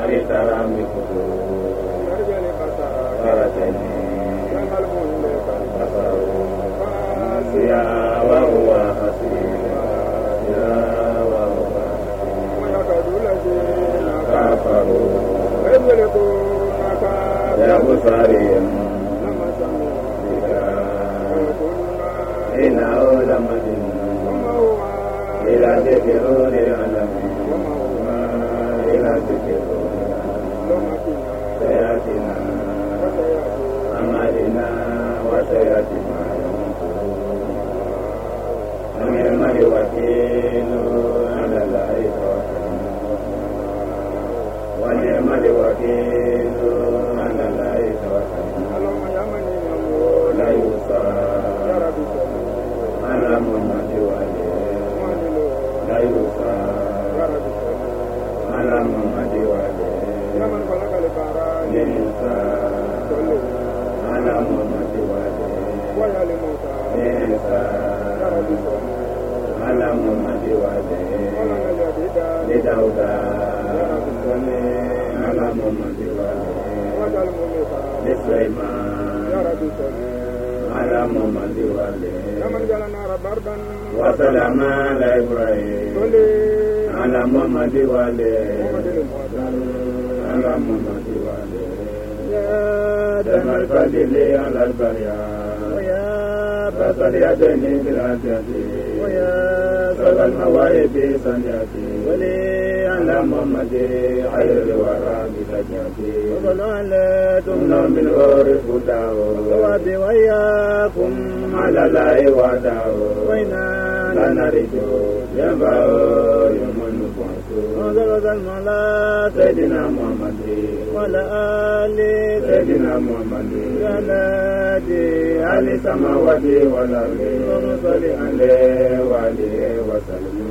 Aritarami kutu Karateni Kasaru Siya wa huwa hasira Siya wa huwa hasira Kafaru Ya Busariyan Ina ulamatin Ila zikiruni alamin Ila zikiruni Sayatina Amalina wa sayatina Ni'mal wakilu ala Allahi tawakkalna wa ni'mal wakilu ala Allahi tawakkalna la yusa ala Muhammad wa la yusa ala Muhammad wa Nisa ala Muhammad wa Nisa ala Muhammad wa Lidauda ala Muhammad wa Sulaiman ala Muhammad wa wa salama ala Ibrahim ala Muhammad wa ala Muhammad wa ya damal fadili ala al-barya ya basal yadini bil ajati wa ya sabal mawaibi sanjati wali ala Muhammad ayyul wara bitajati wa ala tunna min urif dawo wa bi wayakum ala la wa dawo wa inna lanarijo yabao yumanu kwaso wa mala sayyidina Muhammad wa ala ali sayyidina Muhammad wa ala ali samawati wal ardi wa salli alayhi wa alihi wa sallam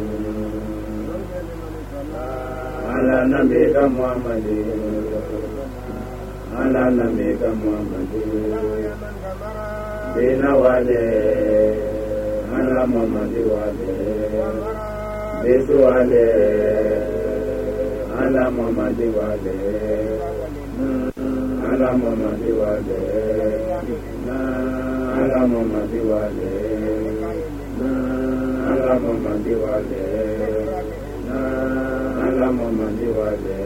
ala nabiyika Muhammad ala nabiyika Muhammad bina wale ala Muhammad wale bisu wale ala Muhammad wale ala Muhammad wale ala Muhammad wale ala Muhammad wale ala Muhammad wale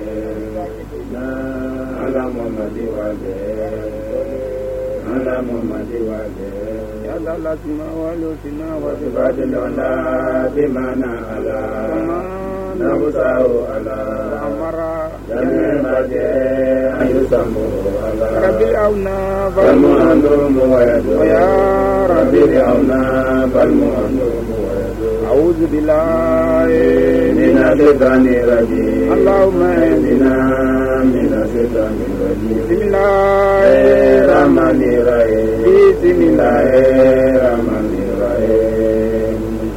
ala Muhammad wale ala Muhammad wale ya Allah sima walu sina wa sibadil wala bimana ala nabusau ala amara jamil baje ayusamu ala rabbil auna bal mu'andu muwayadu ya rabbil auna bal mu'andu muwayadu a'udzu billahi minash shaitanir rajim allahumma inna minash shaitanir rajim bismillahirrahmanirrahim bismillahirrahmanirrahim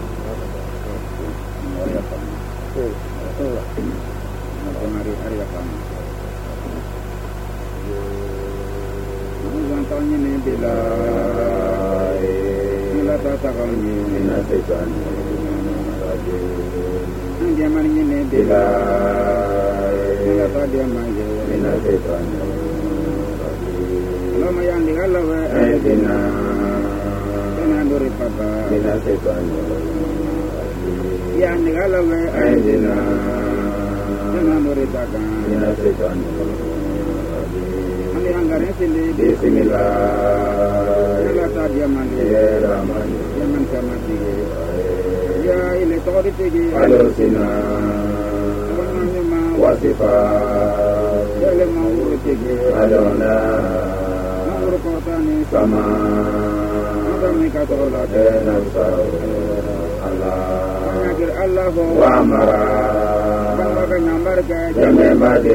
Tanya ni bila tak ni nasiban dia mari ni bila tak dia mari nasiban lama yang digalau dina duri papa nasiban yang digalau dina duri dagang nasiban anggaran sini bismillah ya tadi mandi rahman jangan sama tinggi ya ini tadi tinggi alusina wasifat ya mau tinggi adona mau kota ni sama kami kata Allah dan Allah wa amara bangga nyambar ke jambe bade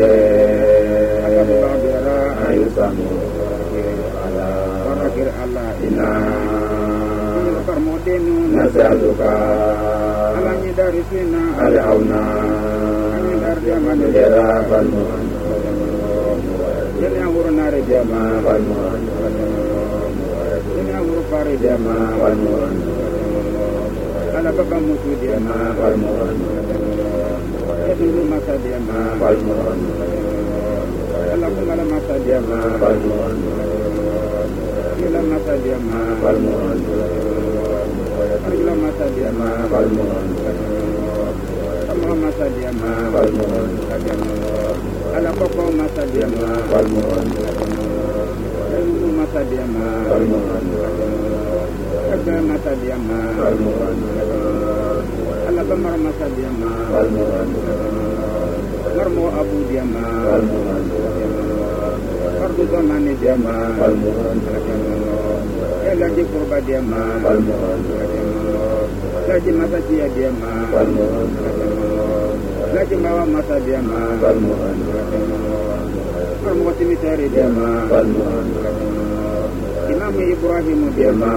ayusamu ala wakil Allah ina permodenu nasaluka alanya dari sina ala auna dari zaman era balmu jadi awur nari jama balmu ini awur pari jama balmu ala baka musuh jama balmu itu masa jama balmu masadiama ila masadiama ila masadiama ama masadiama ala koko masadiama elu masadiama aga masadiama ala bamar masadiama marmo abu diama fardu zamani diama ela di kurba diama laji masadiya diama laji mawa masadiama marmo timitari diama imam Ibrahim diama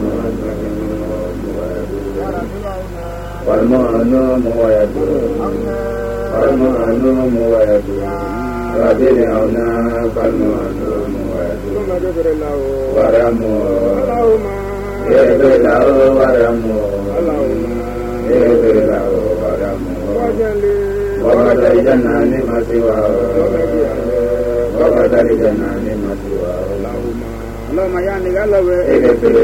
Palmano muwayadu Palmano muwayadu Radini auna Palmano muwayadu Waramu Ebelau waramu Ebelau waramu Wakadari janani masiwa Wakadari janani masiwa Allahumma yani galawe Ebele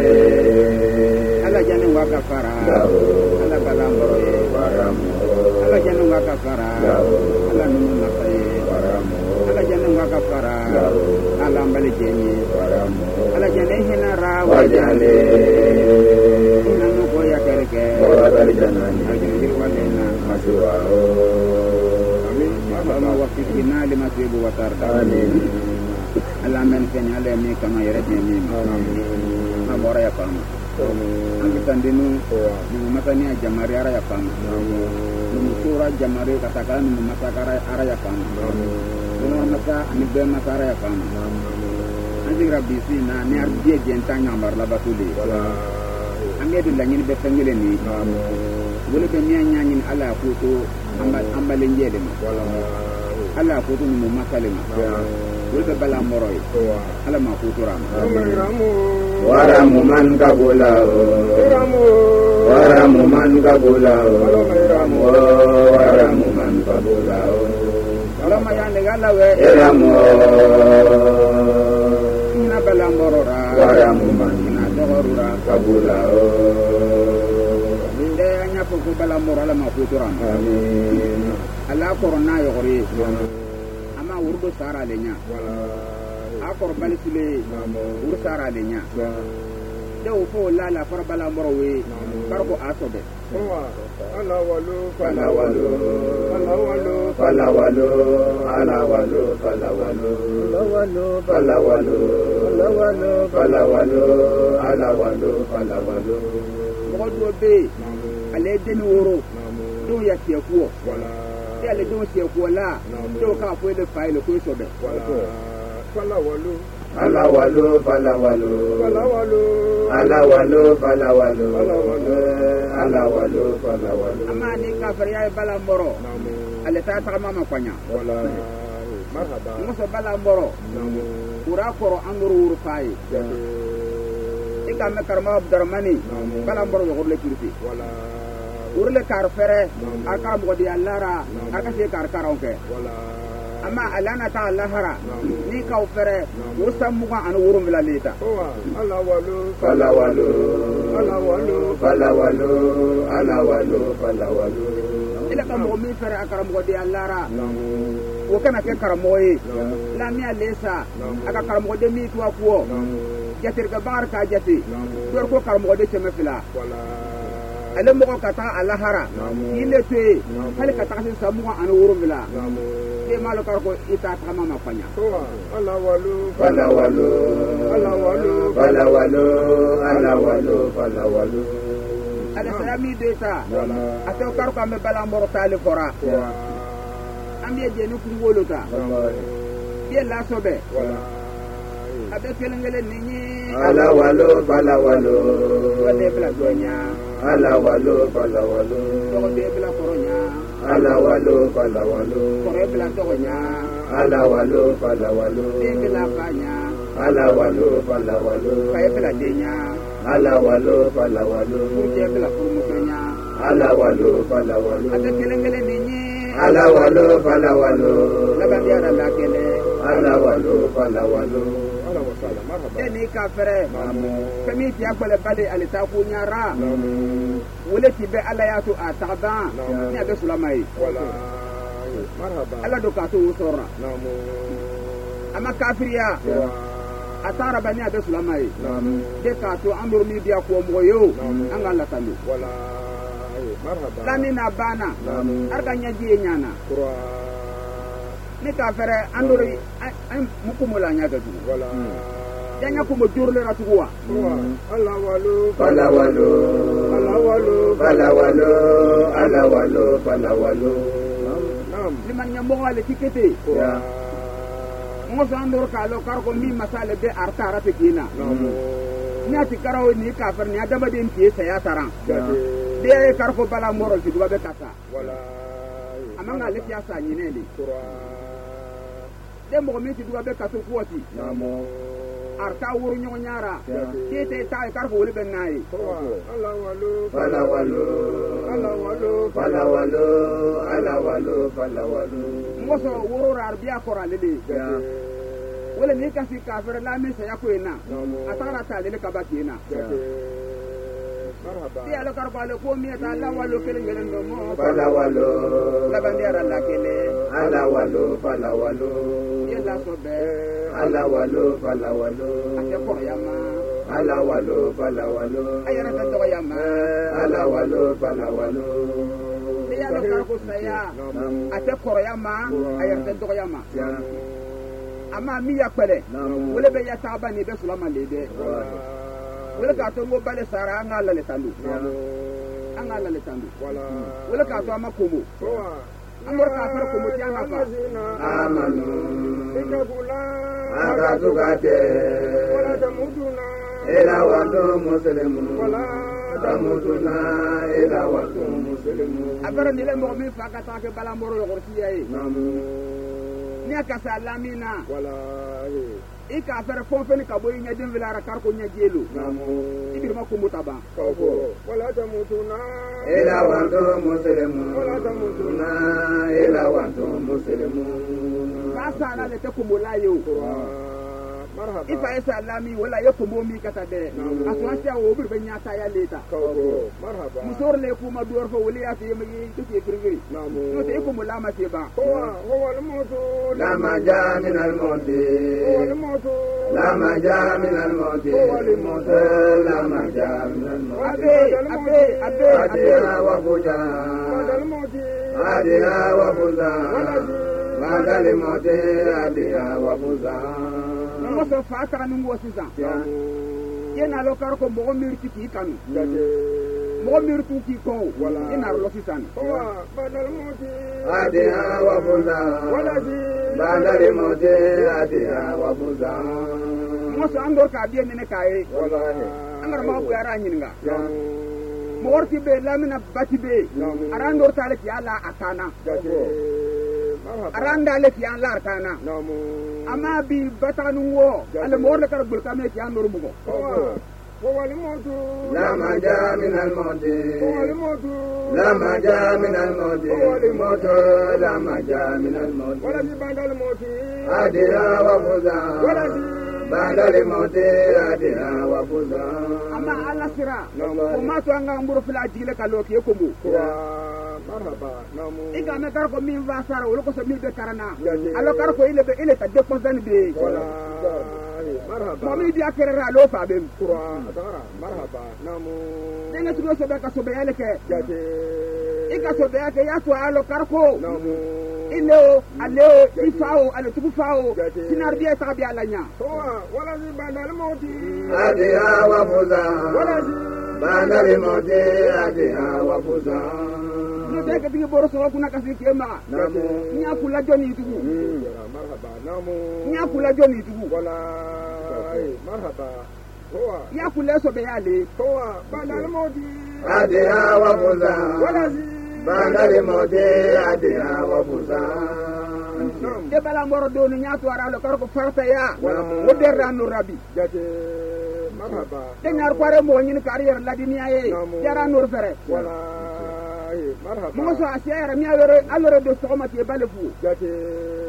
Ala jani wakafara Ala balamboro Ala jani wakafara Ala nunu nakaye Ala jani wakafara Ala mbali jeni Ala jani hinara wajale Hina nuko ya kereke Wakadari janani Ajiri walena Masiwa Amin Allahumma wafikina lima tuibu watarda Amin Allah menfeni ala mi kama yereti mi Mabora ya kama Angi tandinu Numatani ya jamari ara ya kama Numusura jamari katakan Numasakara ara ya kama Numasa anibe masara ya kama Angi rabisi na ni arjie jentanya ambarla batuli Angi edu langini befengile ni Wole bemia nyanyin ala kutu Ambalenjele ma Ala kutu numasale ma Wulbe bala moroy ala ma kuturama waramu man kabula waramu man kabula waramu man kabula ala ma yande gala we eramu ina bala morora waramu man ina dorura kabula inde anya ko bala morala ma kuturama amin ala korona yori urdo sara lenya akor balisile ur sara lenya de o fo la far bala morowe farko asobe ala walu fala walu ala walu fala walu ala walu fala walu ala walu fala walu fala walu ala walu fala walu modo be ale deni woro do ya tiekuo ale don se ko la do ka fo le faile ko so be fala walu ala walu fala walu fala walu ala walu fala walu ala walu fala walu amani ka fariya bala mboro ale ta ta mama kwanya wallahi marhaba muso bala mboro ura koro anguru ur fai ika me karma abdurrahmani bala mboro yo le kirti wallahi urle kar fere aka mo di allara aka se kar karonke amma alana ta allahara ni ka fere usam muga an wurum la leta ala walu fala walu ala walu fala walu ala walu fala walu ila ka mo mi fere aka mo di allara o kana ke karamoyi la mi alesa aka karamo de mi to akuo jatir ga barka jati dor ko karamo de cheme fila ale mo ka ta alahara ile te hal ka ta sin samu an wurum bila ke malo kar ko ita ta mama fanya ala walu fala walu ala walu fala walu ala walu fala walu ada sami deta atau kar ko me bala mboro tali fora ambe je nu kungolo ta ye la sobe abe kelengele ninyi ala walu fala walu wale bla donya ala walu fala walu ko be bla koronya ala walu fala walu ko be bla tonya ala walu fala walu be bla kanya ala walu fala walu ka bla denya ala walu fala walu ko be bla kurumunya ala walu fala walu abe kelengele ninyi ala walu fala walu la ba biara la kele ala walu fala walu ala wasala marhaba ni kafere namu kami ti agbale bale alita ku nyara namu wole ti be ala yatu ataba ni abe sulamai wala marhaba ala do ka to usora namu ama kafiriya atara bani abe sulamai namu de ka to amur mi biya ko moyo an Allah talu wala marhaba lani na bana namu arga nyaji nyana qura ni kafere andori ay mukumula nyaga du wala janya ko mo jurle ratuwa ala walu fala walu ala walu fala walu ala walu fala walu nam liman nyambo wale tikete qura mo sandor ka lo kar ko mi masale be artara te kina namu ni ati karawo ni kafir ni adama den ti saya taran de kar ko bala moro ti duba be kasa wala amanga le ti asa ni ne qura de mo mi ti duba be kasa kuoti namu arta wuru nyo nyara te ta kar ko wole ben nayi ala walu fala walu ala walu fala walu ala walu fala walu mo so wuru arbiya ko ralele wala ni kasi kafir la mi saya ko ina atara ta le ka bakina marhaba ti alo karbalo ko mi ta la walu kelen ngelen do mo fala walu la bandera la kele ala walu fala walu yella so be ala walu fala walu ate ko yama ala walu fala walu ayara ta do yama ala walu fala walu ti alo kar ko saya ate ko yama ayara ta do yama ama mi ya pele wala be ya ta ba ni be sulama le de wala ka to ngo bale sara ngala le tandu angala le tandu wala ka to ama komo amor ka fara komo ti anga fa amanu akatugate wala tamuduna ila watu muslimun wala tamuduna ila watu muslimun abara ni le mo mi fa ka ta ke bala moro yo gorti yayi ni aka salamina wala ika fere fonfeni ka boyi nya den vilara kar ko nya jelo ibir ma ko mutaba wala tamutuna ila wantu muslimun wala tamutuna ila wantu muslimun kasa na le te ko molayo marhaba ifa isa lami wala yako momi kata de aswasha wo bir benya ta ya leta marhaba musor le ku ma duor fo wali ya fi mi to ke firgiri no te ko mulama te ba huwa al-mautu lama jaa min al-mauti huwa al-mautu lama jaa min al-mauti huwa al-mautu lama jaa min al-mauti abe adina wa buja al-mauti adina wa buja wala al-mauti adina wa buja mo so fatara ni ngo sisa yena lo kar ko mo mirti ki kanu mo mirtu ki ko yena lo sisa badal moti adiha wa buza wala di badal moti adiha wa buza mo so andor ka bi ne kai wallahi angar ma bu yara nyinga mo worti be lamina bati be arandor tale ki ala atana aranda le ki an lar kana ama bi batanu wo ale mo le kar bul kame ki an nor bugo huwa al-mautu lama jaa min al-mauti huwa al-mautu lama jaa min al-mauti huwa al-mautu lama jaa min al-mauti wala bi badal mauti adira wa buza wala bi badal mauti adira wa buza ama ala sira ko ma to anga mburu fila jile ka lo ki ko mu marhaba namu iga me kar ko min va sara wala ko so mi be karana alo kar ko ile ta de konsan be wala marhaba mo mi dia kerera lo fa be dara marhaba namu denga tudo so be ka so be yale ke jate iga so be ke ya to alo kar ko namu ile aleo ifao ale tuku fao sinar dia ta bi alanya wala zi badal mauti adiha wa buza wala zi badal mauti adiha wa buza no te ke boro so kuna kasi kema namu nya kula joni tuku marhaba namu nya kula joni tuku wala marhaba huwa ya kula so be yale huwa badal mauti adiha wa buza wala zi badal mauti adiha wa buza de bala moro do no nya to ara lo kar ko farta ya wo derra no rabi jate marhaba de nyar kware mo nyin carrière la dunia ye jara no fere wala marhaba mo so asiara mi awere alore do so ma te bale fu jate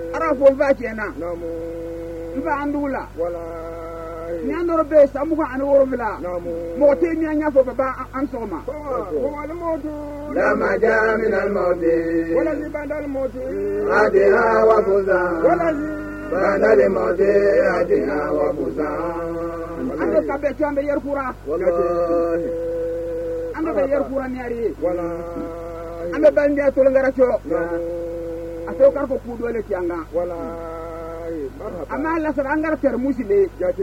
ara fo va kena va andula nyandoro be samugo an woro bila mo te nyanya fo baba an soma wal mautu لما جاء من الموت wala li badal mautu عادها وفزا wala li بعد الموت عادها وفزا ando kabe tambe yer kura والله ando be yer kura nyari wala ando bande to ngara cho ato kar ko kudole tianga wala marhaba amma la sara angara ter musile jate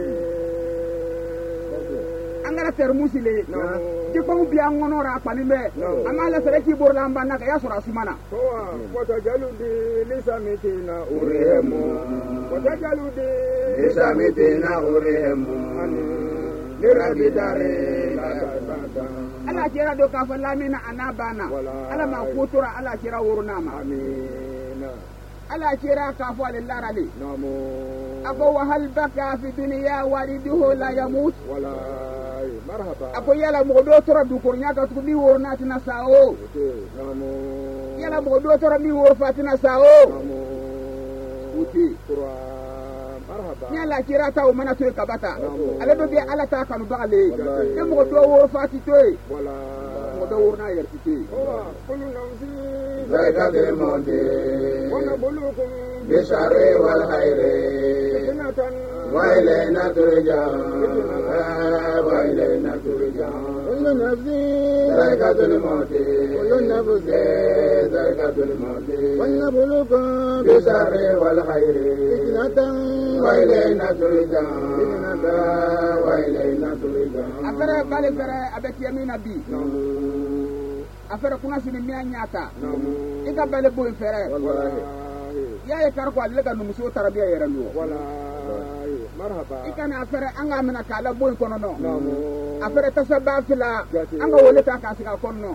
angara ter musile ti ko biya ngonora panime amma la sara ki borla mbana ka yasura sumana toa watajaludi lisamitina urehemu watajaludi lisamitina urehemu lirabidare ala kira do ka fa lamina anabana ala ma kutura ala kira wuruna ma amina ala kira ka fa lillahi namo abo wa hal baka fi dunya waliduhu la yamut wala marhaba ako yala mo do tora du ko nyaka to bi wurna tina sao namo yala mo do tora bi wur fatina sao namo uti Quran marhaba nyala kira ta o mana to kabata ala do bi ala ta kanu bagale e mo do wur fati to wala mo do wurna yerti to kullu nafsi ذاك الموت ونبلوكم بالشر والخير فتنة وإلينا ترجعون وإلينا ترجعون كل نفس ذاك الموت كل نفس ذاك الموت ونبلوكم بالشر والخير فتنة وإلينا ترجعون وإلينا ترجعون afere bale fere abeti yamina bi afere kuna sini miya nyata ika bale boy fere ya ye kar ko alle ka numuso tarabiya yere no wala marhaba ika na afere anga mina kala boy kono no afere tasaba fila anga wole ta ka sika kono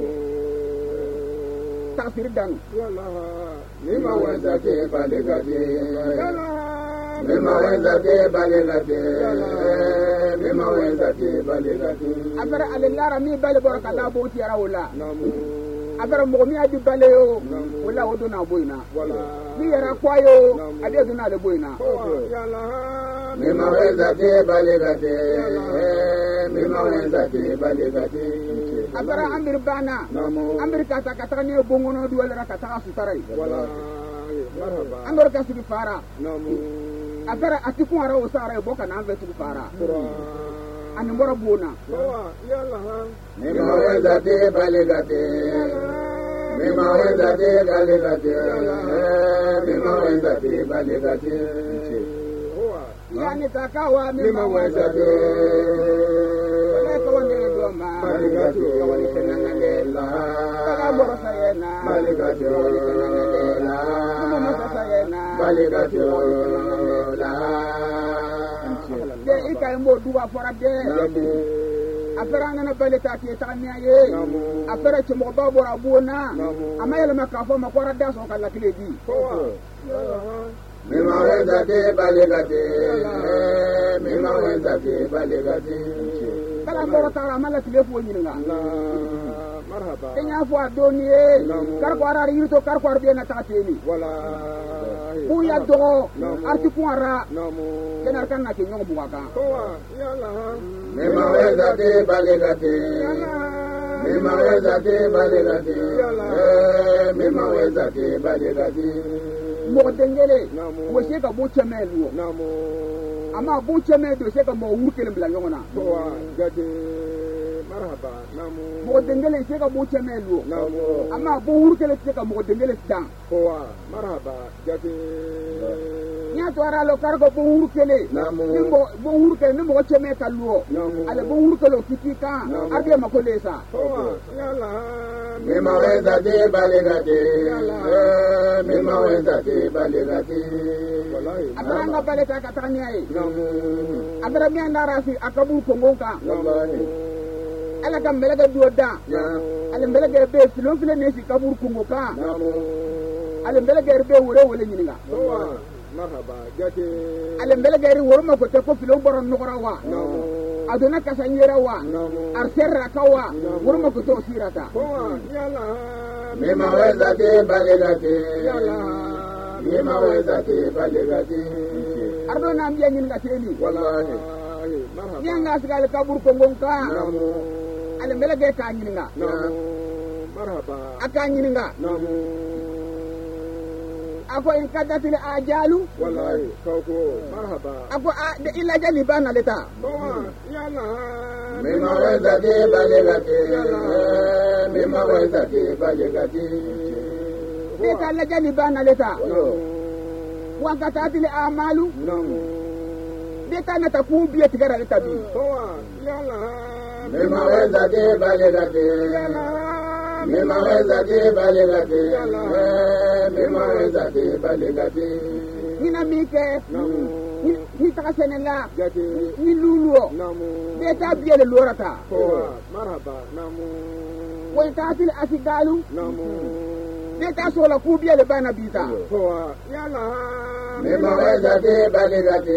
tasir dan wala مما وزكي بالغتي yala مما وزكي بالغتي مما وزكي بالغتي afere alillara mi bale bor kala bo ti yara wala namo afere mo mi adi bale yo wala wodo na boyna wala mi yara kwayo ade do na le boyna yala مما وزكي بالغتي مما وزكي بالغتي afere amir bana amir kata kata ne bongono du wala kata sutarai wala marhaba andor ka sugi fara namo afere atiku ara usara boka na vetu fara Quran ani mbora bona yala مما وزكي بالغتي مما وزكي بالغتي مما وزكي بالغتي yani takawa مما وزكي ko wonde do ma بالغتي ko woni tenangale taga mbora sayena بالغتي ko mo sayena بالغتي de ika mo duwa fora de afara nana bale ta ke ta niaye afara che mo ba bora bona amayela makafo makora da so kala kileji مما وزكي بالغتي مما وزكي بالغتي kala mbora tara mala telefo nyinga marhaba enya fo adoniye kar ko ara yito kar ko arbe na ta teni wala bu ya dogo arti ko ara namo kenar kan na ke nyong buaka yala مما وزكي بالغتي مما وزكي بالغتي مما وزكي بالغتي mo dengele mo se ka bu chemelu namo ama bu chemedo se ka mo wurkele bla nyongona jade marhaba namo mo dengele se ka bu chemelu namo ama bu wurkele se ka mo dengele dan marhaba jade nya to ara lo kargo bu wurkele nimbo bu wurkele nimbo cheme kaluo ale bu wurkele kitika arbe makolesa yala مما وزكي بالغتي مما وزكي بالغتي abara nga bale ta katanya e namo abara mi andara fi akabu kongonka والله ala kam belega duoda ale belega be filon file ne fi kabur kongoka نامو ale belega be wore wole nyininga marhaba jate ale belega ri worma ko te ko filon boron nogora wa aduna kasanyera wa arserra kawa worma ko to sirata yala مما وزكي بالغتي بموعظة بلغة ardo na mbiya nyin ga teni والله مرحبا nyanga sigal kabur ko ngonka نعم ale melage ka nyin nga نعم مرحبا aka nyin nga نعم ako in kadatil ajalu والله كوكو مرحبا ako de illa jali bana leta يلا بموعظة بلغة بموعظة بلغة de ka la jali bana leta wa katatil amalu نعم de ka na taku biya tigara leta bi يلا بموعظة بلغة بموعظة بلغة بموعظة بلغة nina mike نعم ni taka senela جاتي ni luluo نعم de ta biya le lorata مرحبا نعم wa katatil asigalu نعم de ta sola ku biya le bana bita يلا بموعظة بلغة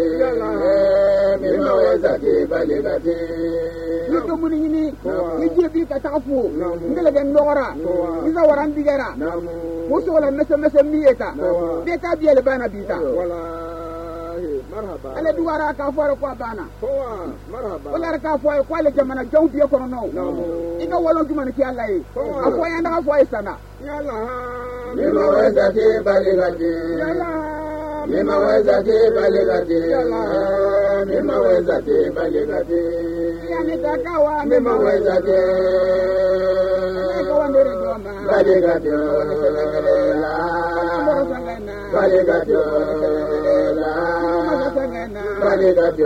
بموعظة بلغة ni to muni ni ni jebi ka tafu ndele gen ndora ni za waran digera نعم muso wala mese mieta de ta biya le bana bita والله مرحبا ale duwara ka fore ko bana مرحبا wala ka fore ko le jamana jaw biya ko no ina wala jumana ki Allah yi afo ya nda afo sana يلا بموعظة بلغة بموعظة بلغة بموعظة بلغة yani takawa بموعظة ko ndere doma بلغة بلغة بلغة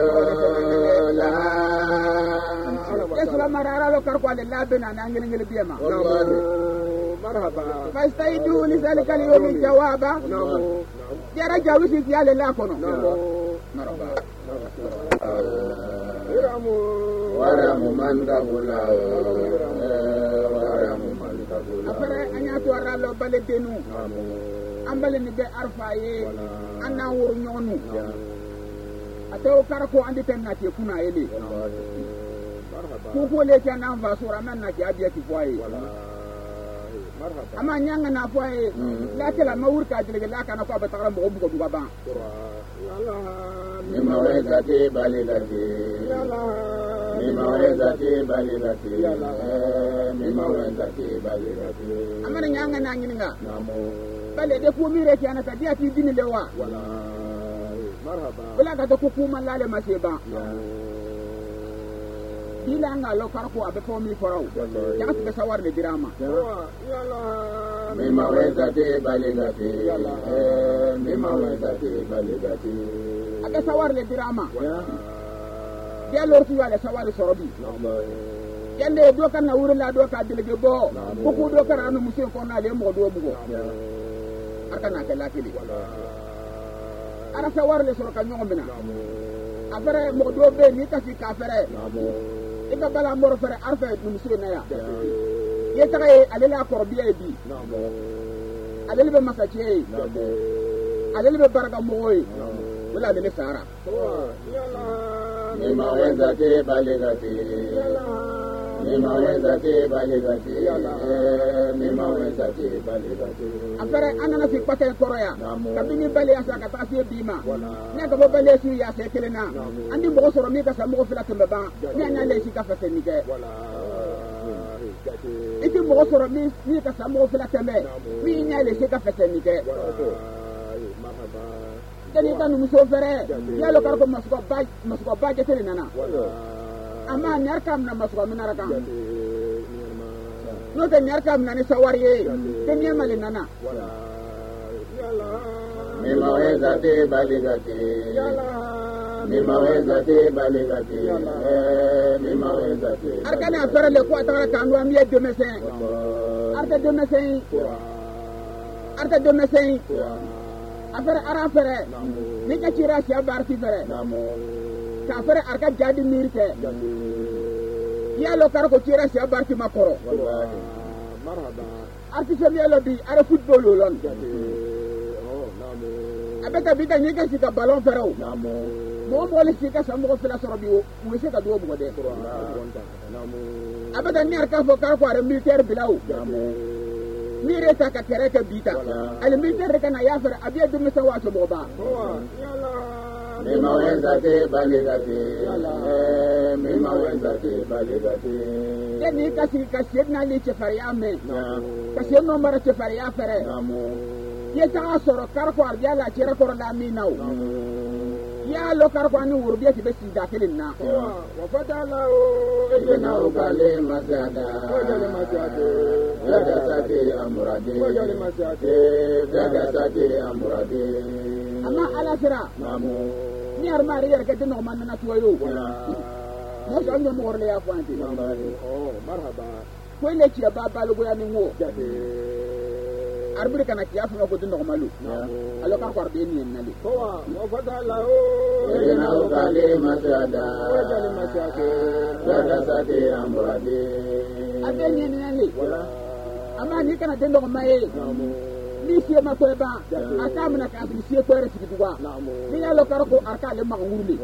esla marara lo kar ko ale labena na ngel ngel biyama مرحبا fastaidu li zalika al-yawm jawaba jara jawisi fi ale la kono ورم من قبله ورم من قبله afare anya to aralo bale denu ambale ni be arfaye anna wuru nyonu ato kar ko andi tan na ke kuna ele ko ko le kan nan va sura men na ke abiya ki foye ama nyanga na foye la tela mawur ka jile la kana ko ba tagara mo ko duga ba بموعظة بلغة بموعظة بلغة بموعظة بلغة amana nyanga na nyininga نعم bale de ko mire ki anaka dia ti dini lewa مرحبا wala ka to ko kuma lale maseba dila nga lo kar ko abe ko mi forau ya ka sawar de drama بموعظة بلغة بموعظة بلغة abe sawar le drama dia lor tu wala sawar sorobi yande do kan na wurla do ka dilge bo ko ko do kan anu musin ko na le mo do bugo aka na ka lakili ara sawar le soro ka nyong bina afere mo do be ni ka fi ka fere ika bala moro fere arfa no musin na ya ye tagay alela korbiye bi alele be masache alele be baraka moy wala alele sara بموعظة بلغة بموعظة بلغة بموعظة بلغة afere anana fi pate koroya kabini bale asa ka tasi bima ne ka bo bale su ya se kelena andi mo soro mi ka sa mo fila tembe ba ne nya le si ka fa ni ke iti mo soro mi ka sa mo fila tembe mi nya le si ka fa ni ke dani kan muso fere ya lo kar ko masuko ba je tele nana ama nyar kam na masuko minara kam no te nyar kam na ni sawariye te ni mali nana بموعظة بلغة بموعظة بلغة بموعظة arkana fere le ko atara kan wa mi de mesin arte de mesin afere ara fere ni ka cira sia barti fere ka fere arka jadi mirke ya lo kar ko cira sia barti makoro مرحبا arti se lo bi ara football lon abeta bita ni ka sika ballon fere mo le sika sa mo fela soro bi o se ka do mo de abeta ni arka fo kar ko ara militaire bilaw mire ta ka kere ka bita al mi tere kana ya fara abiya dum sa wato boba mima wenzake baligati mima wenzake baligati yani kasi na li che fara ya me kasi no mara che fara ya fara ye ta soro kar ko arbiya la che ko la mi naw ya lo kar ko ani wurbiya ti be sida kelin na wa fatala ina ukale masada yada sake amurade yada sake amurade amma ala sira ni armari yar ka dino man na tuwayo mo so nyo mo le ya fanti marhaba ko le ci ba balu go ya ni wo arbiri kana kiya fa ko dino malu alo ka ko be ni en nali wa fatala ina ukale masada yada sake amurade ade ni nali amma ni kana dino maye ni sie ma ko ba aka mena ka bi sie ko resi duwa ni ya lo karo ko aka le ma ngurle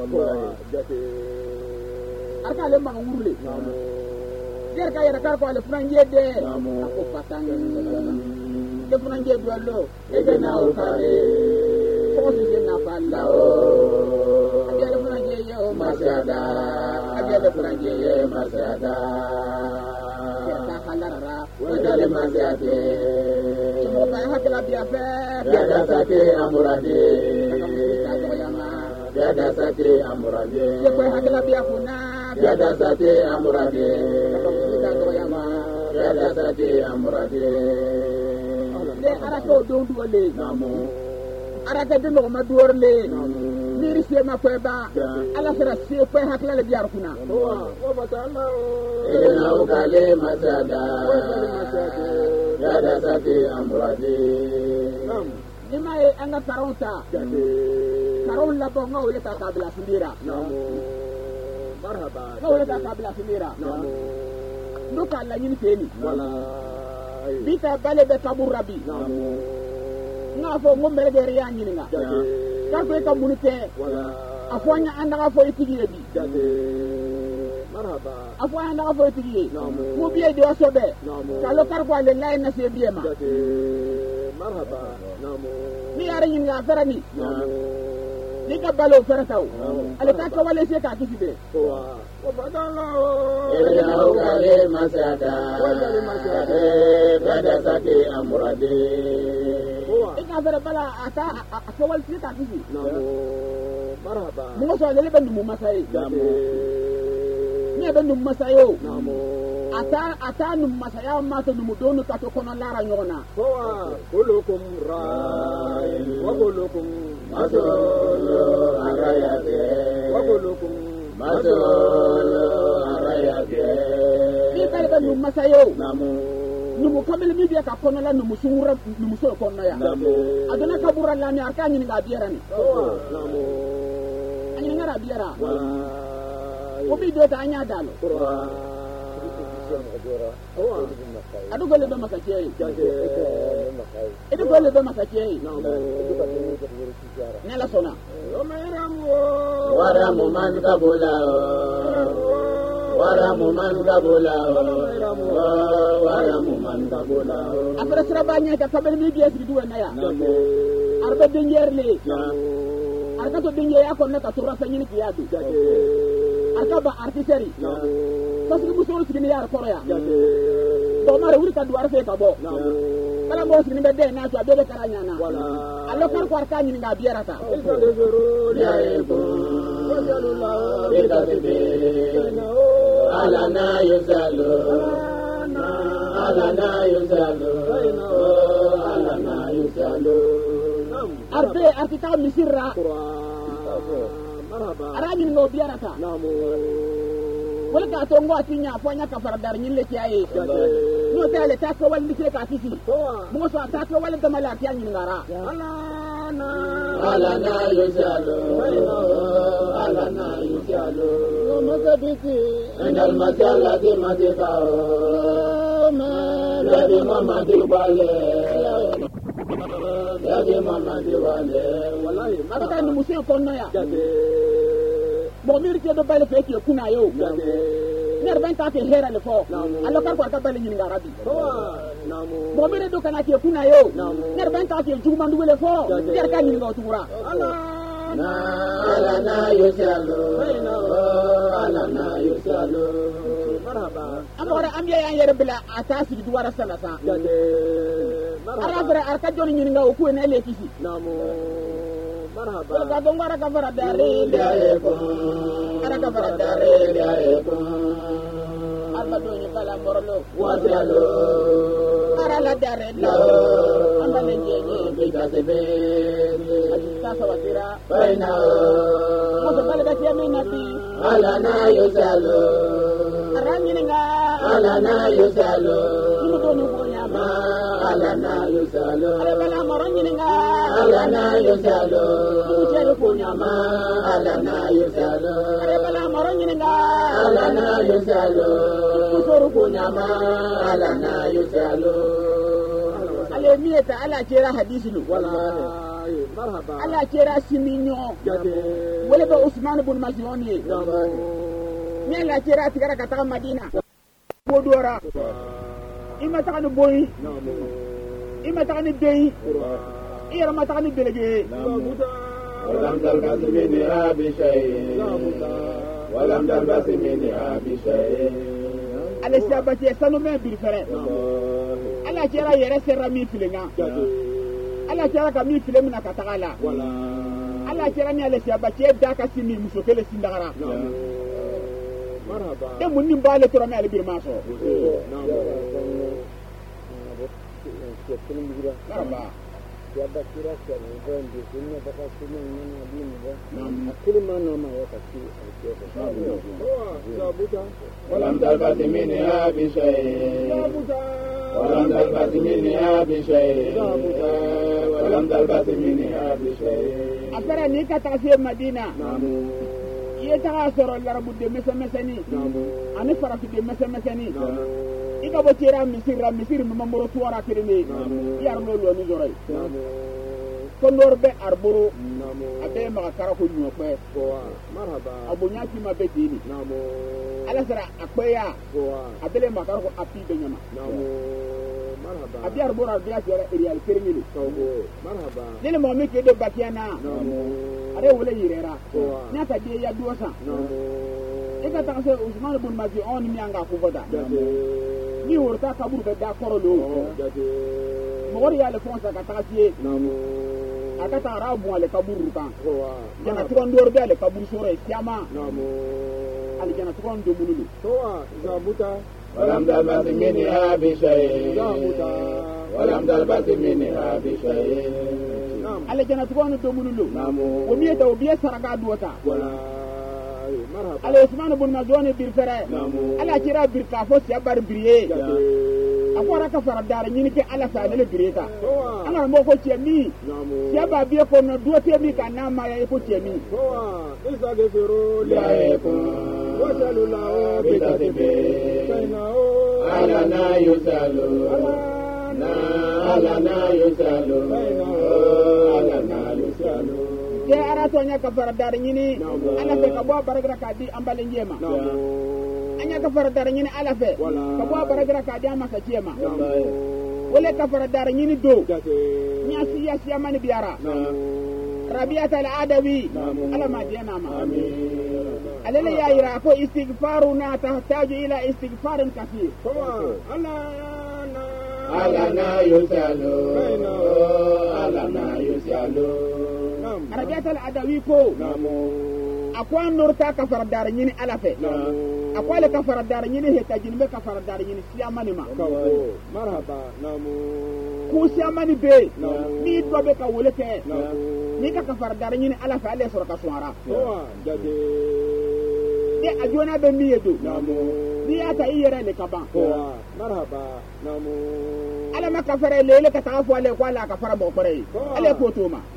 aka le ma ngurle yer ka yara kar ko le franje de ko patang de franje do lo e de na o kare ko si de na falla o ade le franje yo masada ade le franje yo masada ta halara wa de masade hakla biya fe yada sake amurade yada sake amurade ye ko hakla biya kuna yada sake amurade yada sake amurade le arako don duole namu araka de no ma duorle miri se ma ko ba ala sera se ko hakla le biya kuna wa fatala ina ukale masada yada sake amurade nima ye anga karonta karon la bo ngawle ta kabila sindira marhaba ngawle ta kabila sindira nduka la nyini teni bita bale be kaburabi nga fo ngombere de riya nyini nga ka ko ka munite afonya anda ka fo itigi bi marhaba afonya anda ka fo itigi mo biye de wasobe kalo kar ko le lay na se biye ma marhaba namu ni yare nyini nga ferani ni ka balo ferataw ale ta ka wale se ka kisibe wa fatala ina ukale masada yada sake amurade ika fere bala ata ka wale se ka kisi namu marhaba mo so le be ndu masai namu ni be ndu masayo namu ata ndu masaya ma to ndu donu ka to kono lara nyona kulukum ra'in wa kulukum masolo arayate wa kulukum masolo arayate ni bale be ndu masayo namu numu kamel mi biya ka kono la numu sungura numu so kono ya adana kabura la ni arka nyini ga biera ni namu anyi ngara biera o bi do ta anya dalo adu gole be makache edu gole be makache nela sona waramu man kabula waramu man kabula waramu man kabula afra srabanya ka kabel mi biya sidi duwa na ya arba dengerle arka to denge ya ko na ka tura sanyi ni kiyadu arka ba artiseri parce que muso sigini yar koroya bo mare wuri ka duwar fe ka bo kala mo sigini be de na to be karanya na allo kar ko arka ni nga bierata alana yusalu alana yusalu alana yusalu arbe artika misirra marhaba arani ngo bierata wala ka to ngo atinya fonya ka faradar nyille ci ay no tale ta ko wal dike ka tisi mo so ta ko wal da mala tiya nyin ngara alana yusalu alana yusalu mo ko diti endal masala de madika ma ladi mama di wale ladi mama di wale wallahi ata ni musse ko no ya mo mi ke do bale fe ki kuna yo ner ben ta ke hera le fo allo kar ko ka bale nyin ngara bi bobere do kana ke kuna yo ner ban ta ke juma ndugule fo der ka ni ngo tugura ala na yusalu ala na yusalu marhaba amora am ya yere bila atasi du wara salasa arabra arka joni ni nga ku ne le kisi marhaba ga do ngara ka fara dare ko ara ka fara dare ko alba do ni kala morlo wajalo ara la dare lo amba le jeje bikasebe ta sawatira baina ko to kala ga mi nabi ala na yusalu arani nga ala na yusalu ni do ni ko nyama ala na yusalu ala morani nga ala na yusalu ni ko nyama ala na yusalu ala morani nga ala na yusalu ko nyama ala na yusalu ale miyata ala kera hadisi lu wallahi marhaba ala kera siminyo wala ba Usman ibn Maz'un ni ala kera tigara kata Madina bodora ima takani boy ima takani dey ira ma takani delege ولم تلبس منها بشيء ولم تلبس منها بشيء ala sabati sanu me bir fere ala kera yere serra mi filenga ala kera ka mi filem na katagala ala kera ni ala sabati da ka simi muso kele sindagara marhaba e munni bale to me ala bir maso marhaba ya bakira sana ndio dunia baka sima nani dini ba kile maana ma wakati ولم تلبس منها بشيء ولم تلبس منها بشيء ولم تلبس منها بشيء apara ni ka ta se Madina ye ta soro larabu de mesani ani farafi de mesani ika bo tira misir mamoro tuara kirime yar no lo ni joray ko norbe arburu abe ma kara ko nyo pe marhaba abunya ti ma betini ala sara akwaya abele ma kara ko api be nyama marhaba abi arburu abi asira real kirime marhaba dele mo mi ke do bakiana are wala yirera nya ta de ya duosa ika ta se Usman ibn Maz'un mi anga ko boda ni wurta kaburu be da korolo mo wori ya le fonsa ka ta tie akata arabu ale kaburu kan jana tukon dor be ale kaburu sore siama ali jana tukon do munulu zabuta ولم تلبس منها بشيء ولم تلبس منها بشيء ale jana tukon do munulu o mi da o bi saraga duota marhaba ale Usman ibn Maz'un bir fere ala kira bir ka fo si abar briye akwara ka fara dara nyini ke ala sa dele bireta ana mo ko chemi ya ba bi ko no duote mi ka na ma ya ko chemi isa de fero la ko wa salula bi tatibe ala na yusalu ala na yusalu ala na yusalu ke ara to nya ka fara dara nyini ala fe ka bo baragra ka di ambale njema anya ka fara dara nyini ala fe ka bo baragra ka di amaka chema wala ka fara dara nyini do nya siya mani biara Rabi'at al-Adawi ala ma diana ma alele ya ira ko istighfaruna tahtaju ila istighfarin kathir ala na yusalu ala na yusalu Rabi'at al-Adawi ko akwa nurta ka fara dara nyini ala fe akwa le ka fara dara nyini hetajin be ka fara dara nyini siya mani ma marhaba namu ku siya mani be ni do be ka wole ke ni ka fara dara nyini ala fe ale soro ka suara jade de ajona be mi yedo ni ata iyere le ka ban marhaba namu ala ma ka fara lele ka ta fo ale ko ala ka fara mo kore ale ko to ma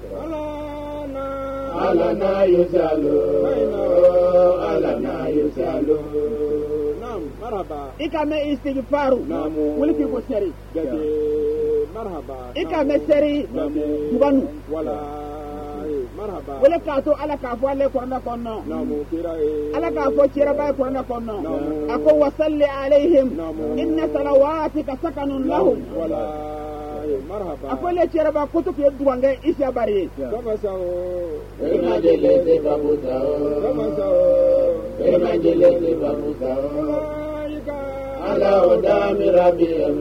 ala na yusalu ala na yusalu marhaba ikame istighfaru wala ki ko seri marhaba ikame seri tubanu wala wala ka to ala ka fo ale korna konno ala ka fo cira bay korna konno ako wasalli alaihim inna salawatika sakanun lahum ako le cira ba ko to ke duwange isya bari Evangelete babusao Evangelete babusao ala odami rabiyam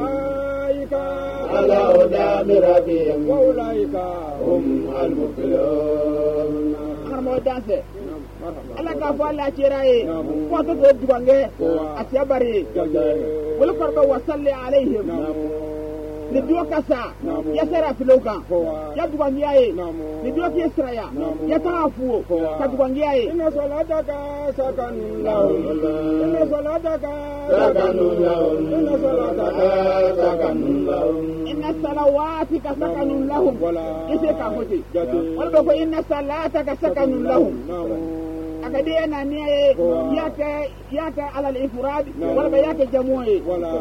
ala odami rabiyam wa ulaika hum al-muflihun armo danse ala ka fo ala cira e ko to ke duwange asya bari wala korba wasalli alaihim ni duwa kasa ya sera filoka ya duwangia e ni duwa ki Israya ya tarafu ka duwangia e inna salataka sakanun lahum inna salataka sakanun lahum inna salataka sakanun lahum inna salawatika sakanun lahum ise ka foti wala ko inna salataka sakanun lahum akadi ana niye yake ala al-ifrad wala yake jamu'i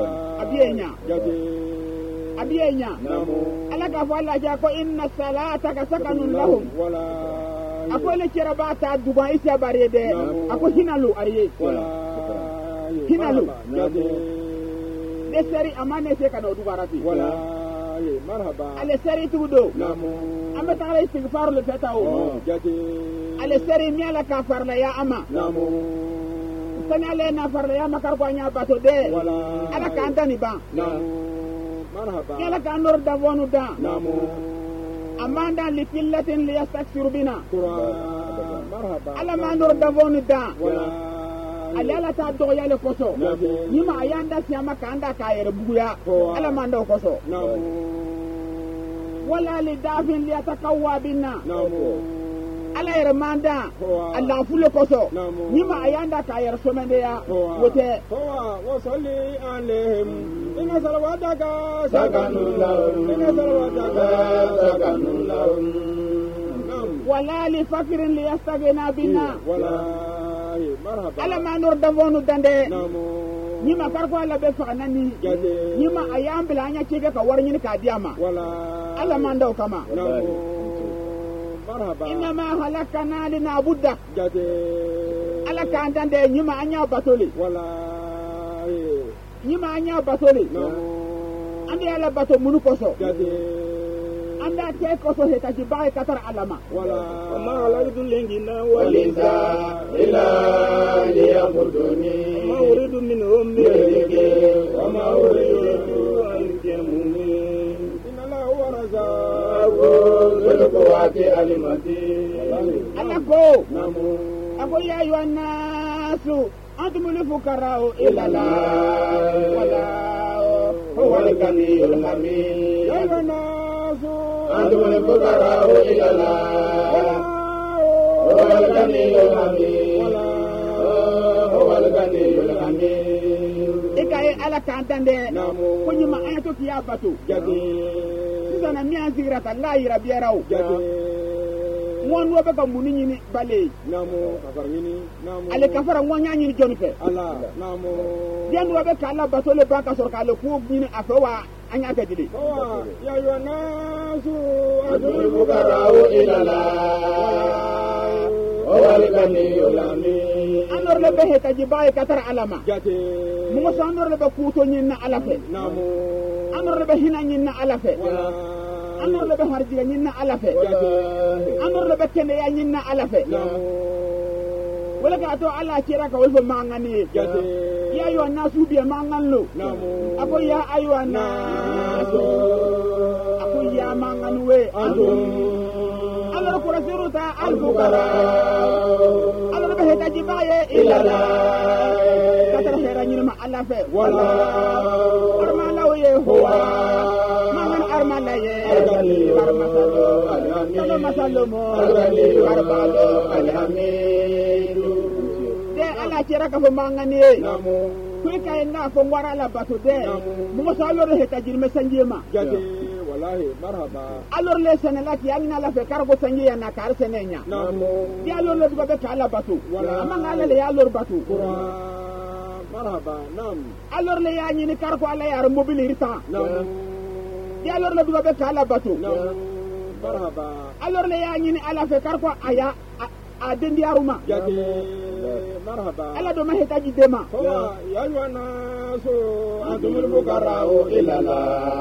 abiyenya ala ka fo Allah ja ko inna salataka sakanun lahum ako le cera ba ta duba isa bare de ako hinalu ariye hinalu de seri amane se kana dubarati marhaba ale seri tudo amma ta ala istighfar le fetao ale seri mi ala ka farla ya ama sani ale na farla ya makar ko nya bato de ala ka andani ba marhaba yala ka nor da wonu da amanda li killatin li yastaksiru bina marhaba ala ma nor da wonu da ala ta do yale koso yima ayanda siyama ka anda ka yere buguya ala ma ndo koso wala li dafin li yatakawwa bina ala yere manda Allah fulo koso yima ayanda ka yere somende ya wote wa salli alaihim inna salawataka sakanun lahum inna salawataka sakanun lahum wala li fakirin li yastagina bina wala marhaba ala ma nur davonu dande nima karko ala be fakanani nima ayambila anya kike ka warnyini ka diama wala ala ma ndaw kama marhaba inna ma halakana linabudda ala ka dande nima anya batoli wala nima anya batoli andi ala bato munu koso anda te koso he taji bae katar alama wala ma alaydu lingina walinsa ila liyabuduni ma uridu minhum rizqi wa ma uridu an yamuni inna la huwa razaqu dhul quwwati al-matin alako namu ako ya yuannasu antum al-fuqara'u ila la wala huwa al-ghaniyyul hamid ya nasu antum al-fuqara'u ila la huwa al-ghaniyyul hamid huwa al-ghaniyyul hamid ikaye ala kantande namu ko nyima ayato kiya batu sisana mi anzirata la yira biarau won wobe ka muni nyini bale namu kafar nyini namu ale kafara wonya nyini jonfe ala namu yan wobe ka la bato le banka sor ka le ko nyini afewa anya ka dili wa ya yuanasu antum al-fuqara'u ila la huwa al-ghaniyyul hamid anor le be heta jibaye katar alama jate mo so anor le be kuto nyina alafe namu anor le be hina nyina alafe wala anor le be harjiga nyina alafe anor le be kene ya nyina alafe namu wala ka to ala kira ka wolfo mangani jate ya yo nasu bi manganlo namu ako ya ayo nasu ako ya manganu we antum alor ko rasuruta al-fuqara alor be heta jibaye ila la katar hera nyina alafe wala arma lawe huwa mangan arma la ye armasalo alhamdulillah masalomo alhamid de ala kira ka fo mangani namu kuy kay na fo ngwara la bato de mo so alor heta jirme sanjema jate wallahi marhaba alor le senela ki amina la fe kargo sanji ya na kar senenya namu di alor le duga be kala batu Wala. amanga le ya alor batu marhaba nam alor le ya nyini kargo ala ya mobile rita namu di alor le duga be kala batu namu alors le ya nyini ala fe kar ko aya a dendi aruma ala do ma hetaji dema ya yuana so adumul bukarao ilala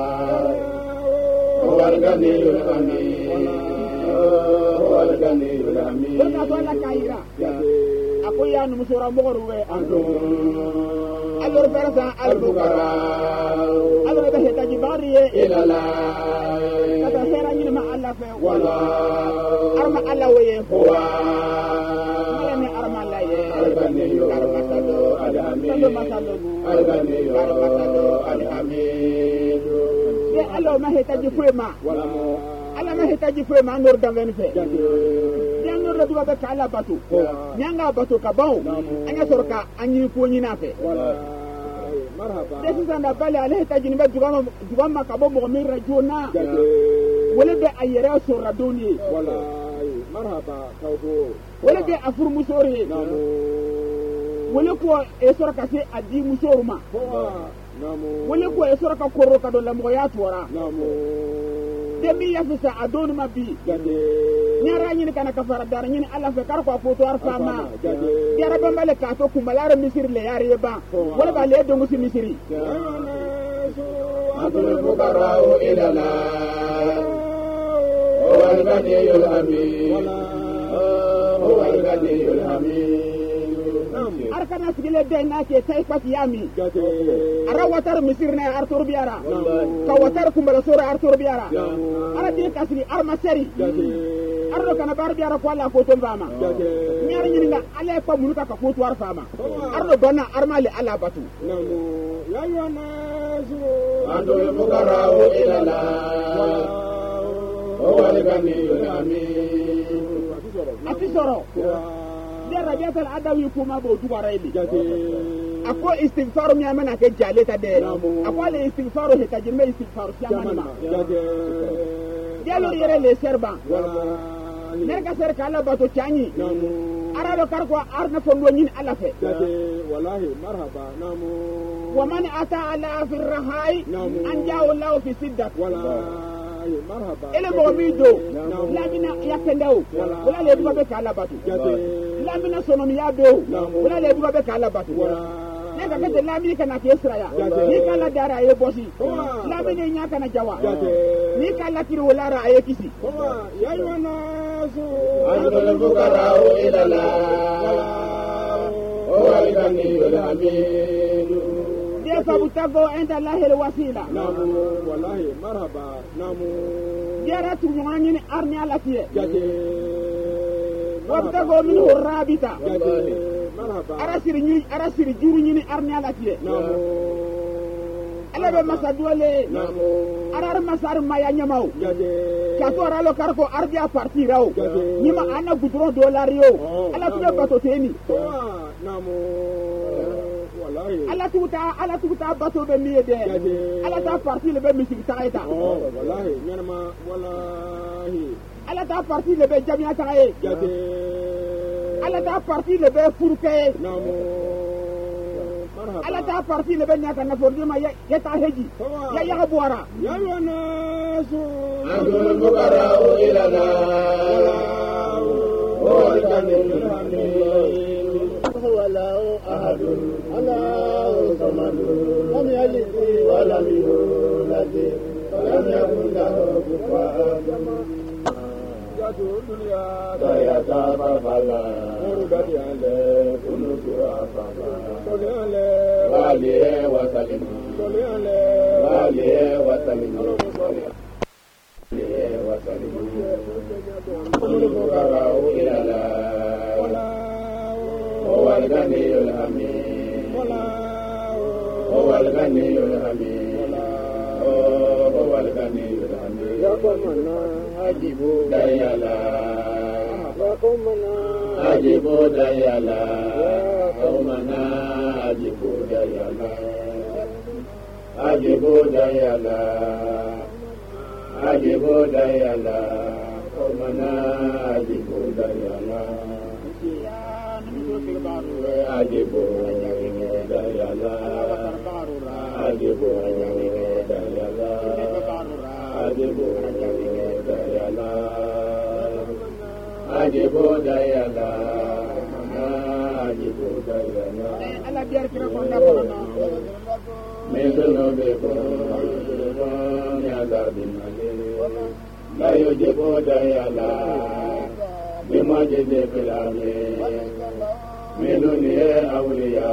walgani yulami walgani yulami na to la kaira ako ya no musora mogoru we alors farasa al bukarao alors be hetaji bariye ilala kata sera nyini ma ala fe wala arma ala weye wa ni arma la ye algani yulami algani yulami ye ala ma hetaji fuema wala ala ma hetaji fuema nor dangen fe ya nor da duba be kala batu nyanga batu ka baw anya sorka anyi ko nyina fe marhaba desi sanda bale ala hetaji ni be dugama ka bo mo mi rajona wala be ayere so radoni wala marhaba tawbo wala be afur musori wala ko e sorka se adi musoruma wala ko e sorka korro ka do lamo ya tora demi ya fisa adonu ma bi nyara nyini kana kafara dar nyini ala fe kar ko foto arfama yara bambale ka to kumbalara misiri le yari ba wala ba le dongo si misiri adul bukarao ilala wal ganiyul hamid wal ganiyul hamid arkana sigile de na ke tay pat yami ara watar misir na artur biara ka watar kumbala sura artur biara ara di kasri arma seri ardo kana bar biara ko la ko tombama nyar nyini nga ale ko munu ka ko to arfama ardo bana arma le ala batu ya yana zu adul bukarao ilala wal ganiyul hamid afisoro dera jatal adawi kuma bo dugara ili ako istighfar mi amana ke jaleta de ako le istighfar he tajime istighfar siamana dialo yere le serba nerga ser kala bato chani arado karko arna fondo nyin ala fe wallahi marhaba namu wa man ata ala fi rahai anja'u lahu fi siddat marhaba ele mo mido lamina yakendao wala le duba be kala batu lamina sonomi ya do wala le duba be kala batu nega kete lamina kana ke Israya ni kala dara e bosi lamina nya kana jawa ni kala kiri wala ra e kisi ya yuana su adul bukarao ilala wal ganiyul hamid فابتغوا عند الله الوسيلة والله مرحبا جرت معانين أرني على فيه وابتغوا منه الرابطة أرسل جورني أرني على فيه ala be masadwale arar masar maya nyamau kato aralo karko ardia partiraw nyima ana gudro dollar yo ala tuba bato teni ala tuta bato be miede ala ta parti le be misik taita wallahi nyama wallahi ala ta parti le be jamia tae ala ta parti le be furke ala ta parti le be nyaka na fordi ma ya ta heji ya buara ya yana su adul bukarao ilala wal ganiyul hamid wala ahad الله صمد لم يلد ولم يولد ولم يكن له كفوا الدنيا دايتا بابلا مرغدي عليه كنت افضل صلي عليه وعليه وسلم صلي عليه وعليه وسلم صلي عليه وسلم كل فقراء الى الله هو الغني الحميد هو الغني الحميد هو الغني الحميد يقومنا أجيبوا ديالا يقومنا أجيبوا ديالا يقومنا أجيبوا ديالا أجيبوا ديالا أجيبوا ديالا يقومنا أجيبوا ديالا أجيبوا ديالا أجيبوا ديالا أجيبوا ديالا ajibu dayala ajibu dayala ala biar kira konda kono mesono beko ya zabin la yujibu dayala bima jede filame menuni awliya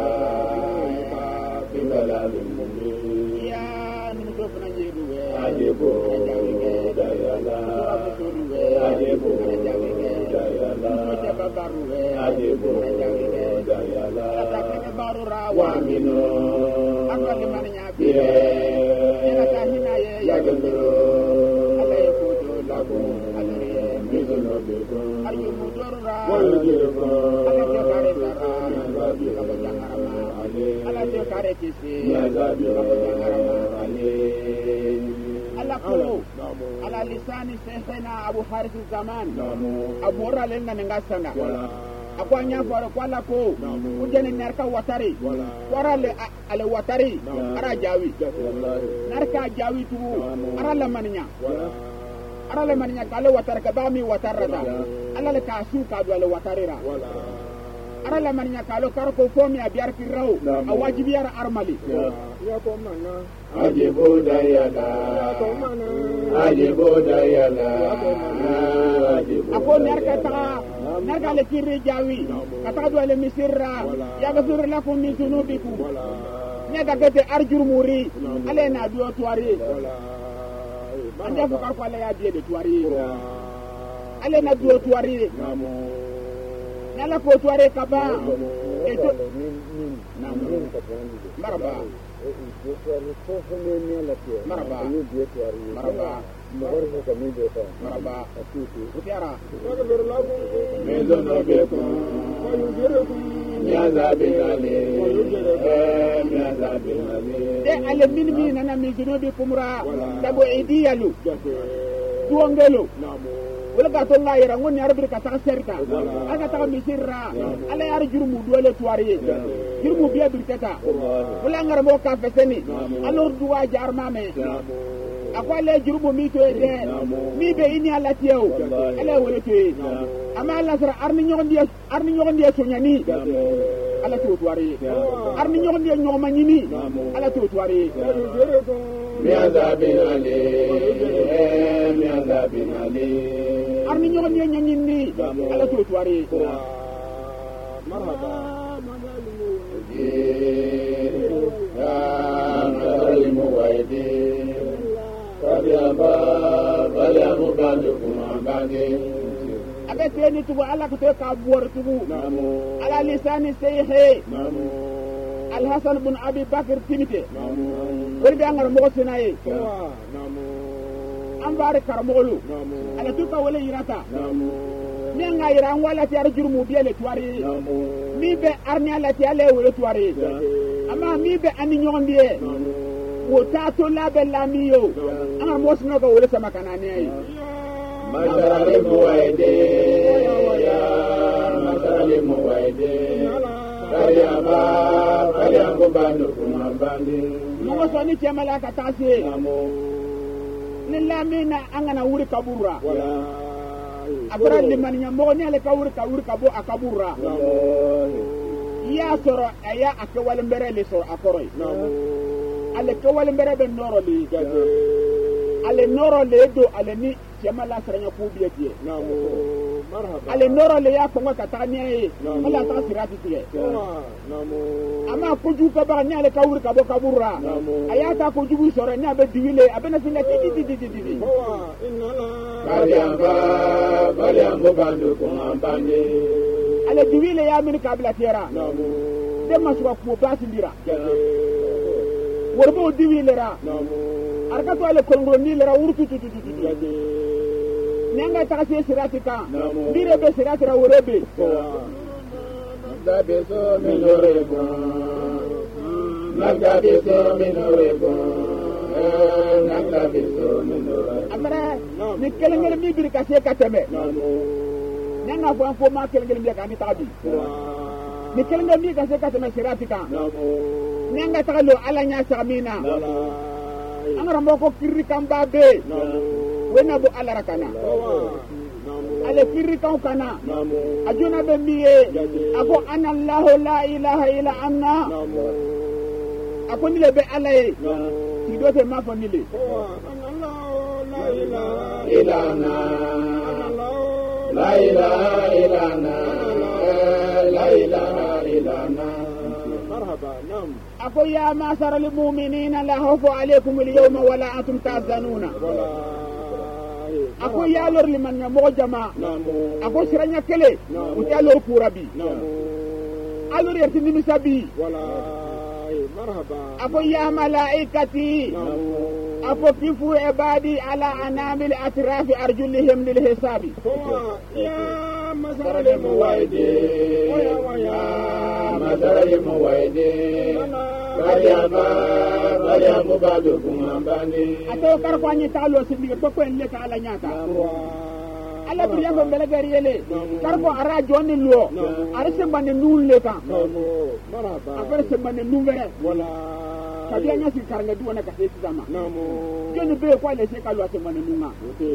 bilalil ya min do fana jeedu we ajibu dayala ajibu dayala babaru we ajibu dayala takene baru rawa wamino akali mannya bi bire ela kahina ye ya yagandro ala ye foto lagu misono beko ayu mudoro ra wajibu ala te kare tara kabo jangarama ala te kare kisi kabo jangarama ala ko ala lisani sehena abu harith zaman abu ralen na ngasanga akwa nya fara kwala ko ujene narka watari warale ale watari ara jawi narka jawi tu ara la maninya kale watar ka bami watarata ala le kasu ka do ale watarira ara la maninya kalo karko fomi abiar kirau awajibi ara armali ya ko mana ajibu dayala ajibu dayala ako narka le kirri jawi kata do ale misirra ya gafir lakum min dhunubikum nyaga gete arjur muri ale na do tuari anda fukar ko ala ya biye de tuari ale na do tuari nala ko tuari kaba eto maraba maraba maraba utiara mezono beko miaza binale de ale minmi nana mi junubi kumra dabo idiyalu duongelo wala ka to ngayira ngoni arbir ka ta serta aga ta misirra ala yar jurmu dole tuariye jurmu biya birkata wala ngara mo ka feseni alor duwa jar mame akwa le jurmu mi to ede mi be ini ala tiyo ala wala to ama ala sara arni nyondi sonyani ala to tuariye arni nyondi nyoma nyini ala to tuariye miaza binale arni nyondi nyanyini ala to tuariye marhaba ya mazalimu waidi kaliamu bandu kumambande abete ni tubu ala ko to ka buor tubu ala lisani seyhe Al-Hasan bin Abi Bakr timite wori be ngar mo sinaye am bare karmolu ala tuka wala yirata mi nga yira wala ti ar jurmu biele tuari mi be arni ala ti ale wala tuari ama mi be ani nyondie wo tato la be la miyo am mo sino ko wala sama kanani ay mazalimu waidi ya mazalimu waidi kaliamu bandu kumambande mo so ni chemala ka tase nilamina angana wuri kabura abra liman nyambo ni ale kawuri kabo akabura ya soro aya akwal mbere le soro akoroy ale kawal mbere be noro li ale noro le do ale ni chemala saranya ku biye marhaba ale noro le ya ko ngaka tani ala ta sirati tiye ama ko ju ka ba ni ale kawuri kabo kabura aya ta ko jugu soro ni abe diwile abena singa titi kaliamu bandu kumambande ale diwile ya min kabla tera de maswa ko basindira worbo diwile ra arka to ale kongro ni lera urtu nanga ta se sirati ka dire be sirati ra worebe Nagabeso minorego amara ni kelengel mi bir ka se ka teme nanga fo ma kelengel mi ka ni tabi ni kelengel mi ka se ka teme sirati ka nanga ta lo ala nya samina amara moko kirri kamba be wena bo ala rakana ale firri kan kana ajuna be miye ako ana allah la ilaha illa anna ako ni le be alaye ti do te ma fo ni le ana la ilaha illa anna la ilaha illa anna la ilaha illa anna marhaba nam ako ya ma'shara al mu'minina la khawfu alaykum al yawma wa la antum tahzanuna ako ya lor liman nya mo jama ako siranya kele uta lor kurabi alor yerti ni misabi marhaba ako ya malaikati ako kifu ibadi ala anamil atrafi arjulihim lil hisabi ya masal muwaidi ya masal muwaidi Baya mubadu kumambani ato karko anyi talo sindi to ko en leka ala nyata ala buriya ko bele gariyele karko ara joni lo ara sembane nul leka marhaba afere sembane nungere wala kabiya nya si karnga duwana ka hesi zama joni be ko le se kalu sembane nunga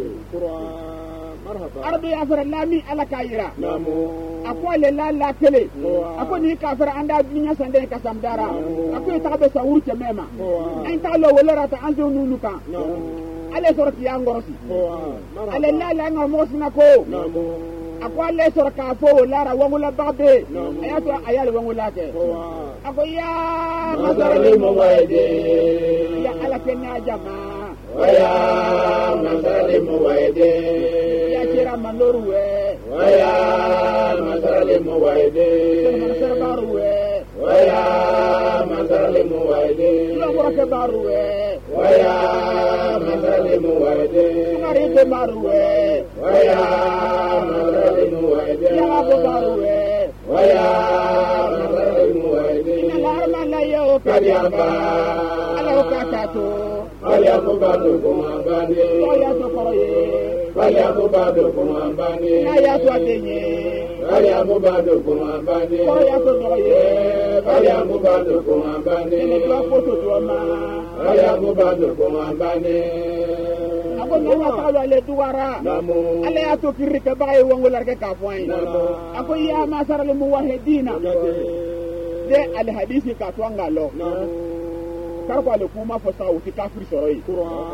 marhaba arbe afere lami ala kayira ako le la tele ako ni ka afere anda dunya sande ka samdara ako ta be sa wurce mema en ta lo wala ta anzo nunuka ale sorti ya ngorosi ale la ngorosina ko ako ale sorka fo lara wangula babe ayato ayale wangula ke ako ya masali muwaide ya ala kenya jama waya masali muwaide ya kira manoruwe waya masali muwaide serbaruwe waya masali muwaide ngorake baruwe waya masali muwaide ngari baruwe waya masali muwaide ya abo baruwe waya masali muwaide alarma la yo kadiamba ala okatato waya mubadu kumambani ya to koroye waya mubadu kumambani ya to adenye waya mubadu kumambani ya to doye waya mubadu kumambani ni to foto to ma waya mubadu kumambani ako nana tawa le duwara ala ya to kirike baye wongolar ke kafwai ako ya masara le muwahidina de al hadisi ka to ngalo karko ale kuma fo sawu ti kafir soroi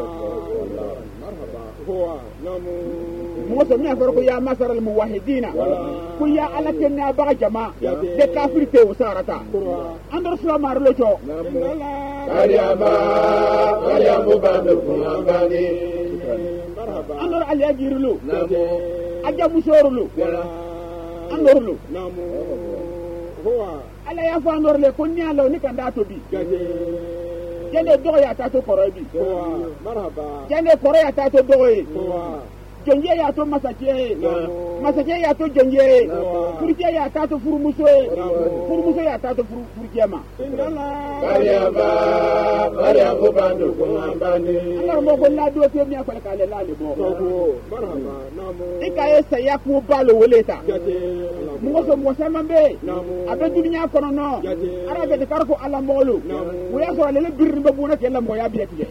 marhaba huwa namu moso mi afaro ko ya masara al muwahidina ko ya ala kenna ba jama de kafir te usarata andor islamar lo cho kariya mubadu kumambani marhaba andor ali ajirulu aja musorulu andorlu namu huwa ala ya fa andor le ko nyalo ni kanda to bi jende dogo ya tato korobi marhaba jende koro ya tato dogo jonje ya to masake ya to jonje furje ya tato furumuso ya tato furjema kariya mubadu kumambani Allah mo ko la do te mi akole kale la le bo marhaba namu ikaye saya ku balo woleta mo sama be abe dunya kono no arabe de karko ala molu wo ya so le birri be buna ke la mo ya biye tije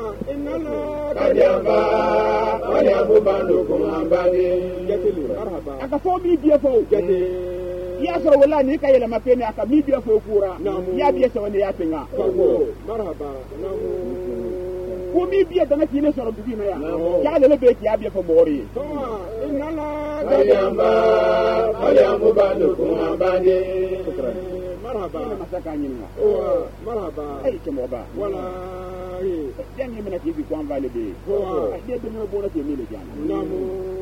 kariya mubadu kumambani marhaba aka fo mi biye fo ya so wala ni kayela mapene aka mi biye fo kura ya biye so ne ya pinga marhaba namu ko mi biye dana kine so rubi na ya le be ki ya biye fo mori kariya mubadu kumambani marhaba masaka nyinga marhaba ay ke mo ba wala den ni mena ki bi ko vale be ay de be no bona ke mi le jana namu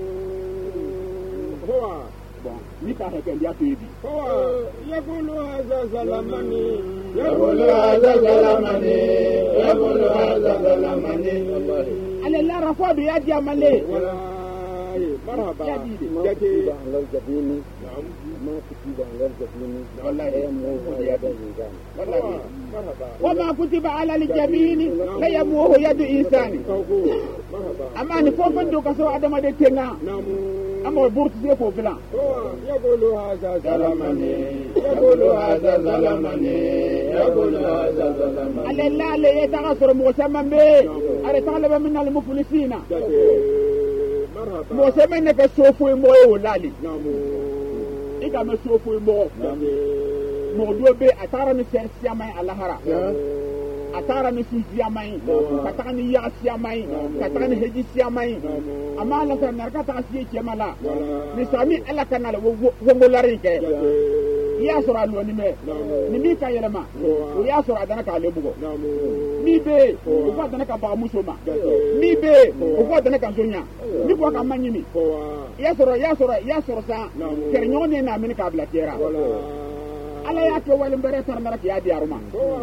huwa bon ni ka he ke ndia to ebi huwa yakulu hadha zalamani yakulu hadha zalamani yakulu hadha zalamani ale la rafadu ya di amale wala marhaba ya di de jati الجبين ما كتب على الجبين والله يموه يد الإنسان والله marhaba وما كتب على الجبين لا يموه يد إنسان marhaba أما أن فوفن دو كسو أدم دي تنا namu أما بورت سيكو فلا يقول هذا ظلمني يقول هذا ظلمني يقول هذا ظلمني على الله لا يتغسر موسى من بي أرى طالب من المفلسين mo se men ne ka sofu mo o lali ika me sofu mo do be atara ni sen siamai alahara atara ni siamai kataka ni ya siamai kataka ni heji siamai ama la ta narka ta asiye kemala ni sami ala kanala wo lari ke ya sura lo ni me ni mi ka yelema o ya sura dana ka lebugo mi be o ko dana ka ba musoma mi be o ko dana ka zonya ni ko ka manyimi ya sura sa kernyone na min ka bla tera ala ya ke walin bare tar marak ya diaruma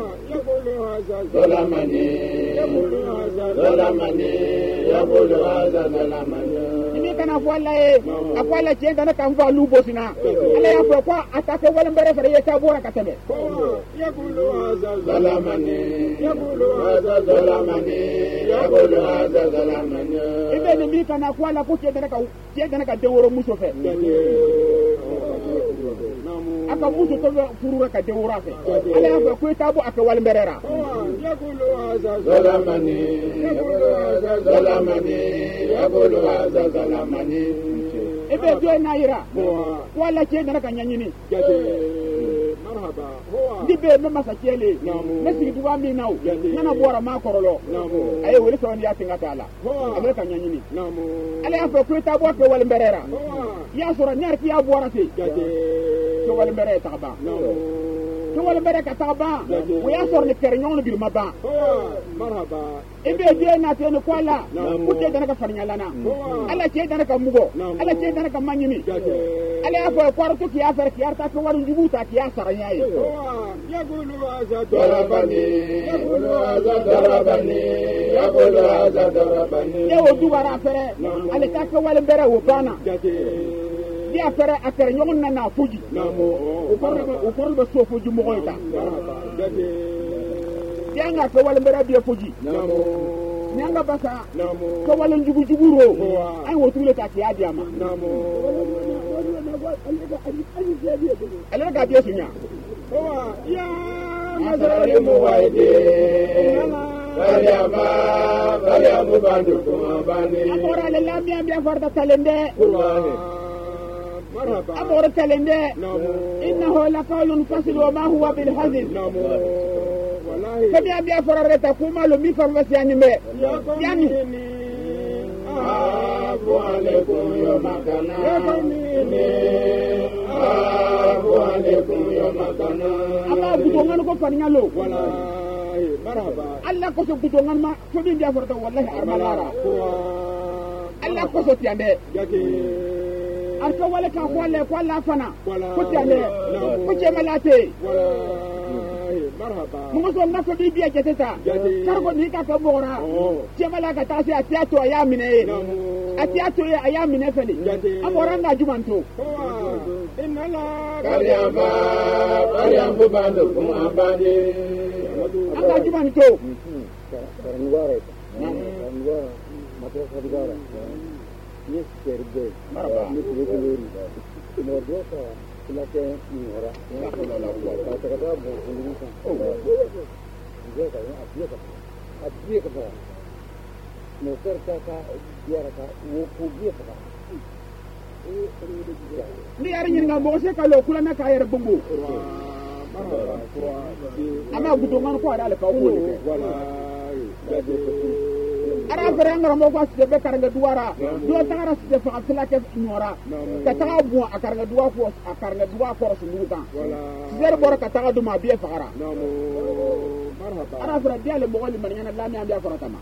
zalamani yaqulu hadha zalamani ni kana afwala ke dana kan fa lubo sina ala ya ko atake walin bare fare ya ta bora ka tebe yaqulu hadha zalamani ibe ni kana afwala ko ke dana ka deworo muso fe aka muso to furura ka dewora fe ala ya ko tabo aka walin berera yaqulu hadha zalamani ibe do na yira wala ke dana ka nyanyini marhaba dibe me masakele me sigduwa mi naw nana bora ma korolo ay wori so ya tinga tala amere ka nyanyini ala ya ko tabo aka walin berera ya sura nyar ki ya bora te to walin berera ta ba to wala bere ka taba o ya sor ni kernyon bir maba marhaba ibe je na te ni kwala ku te dana ka farnya lana ala ke dana ka mugo ala ke dana ka manyimi ala ya ko kwarto ki ya fer ki arta ko waru jibuta ki ya saranya yi yaqulu hadha darabani ya o dubara fere ala ka ko wala bere wo bana dia fere akere nyogon na fuji o korbe so fuji mo goita dia nga ko wala mbera dia fuji nyanga basa ko wala njugu ro ay wotule ta ki adiama ala ga dia sunya ya nazari muwaide Bariama bandu kumabani amora le lamia bia farda talende أمور كلمة إنه لقول فصل وما هو بالهزل فبيا بيا فرارة كوما لو مي فرمس يعني ما يعني أبو عليكم يوم كنا أبو عليكم يوم كنا أما بدونgan ko fanya lo مرحبا Allah ko so budongan ma so bi bia farata wallahi armalara Allah ko so tiande arka wala ka kwalla fana ko tiande ko cemalate marhaba mo so na ko biya jeteta kargo ni ka ka bora cemala ka tasi atiato ya mine atiato ya mine feli amora na jumanto inala kariamba bando kumabani anga jumanto ranwara madrasa digara yes serbe maraba nikulori modota ilake ngora kata bo indonesia dia kaya abie ka motor ka biara ka wo dia ka ni ari nyinga mo se ka lo kula na ka yere bumbu ama gudongan ko ada le ka wo ni wala ara veranga mo ko se be karanga duara do tagara se fa fila ke nyora ka taga bu akaranga duwa ko su nguta zer bor ka taga duma biye fara marhaba ara vera dia le mogoli man yana la mi am dia fara tama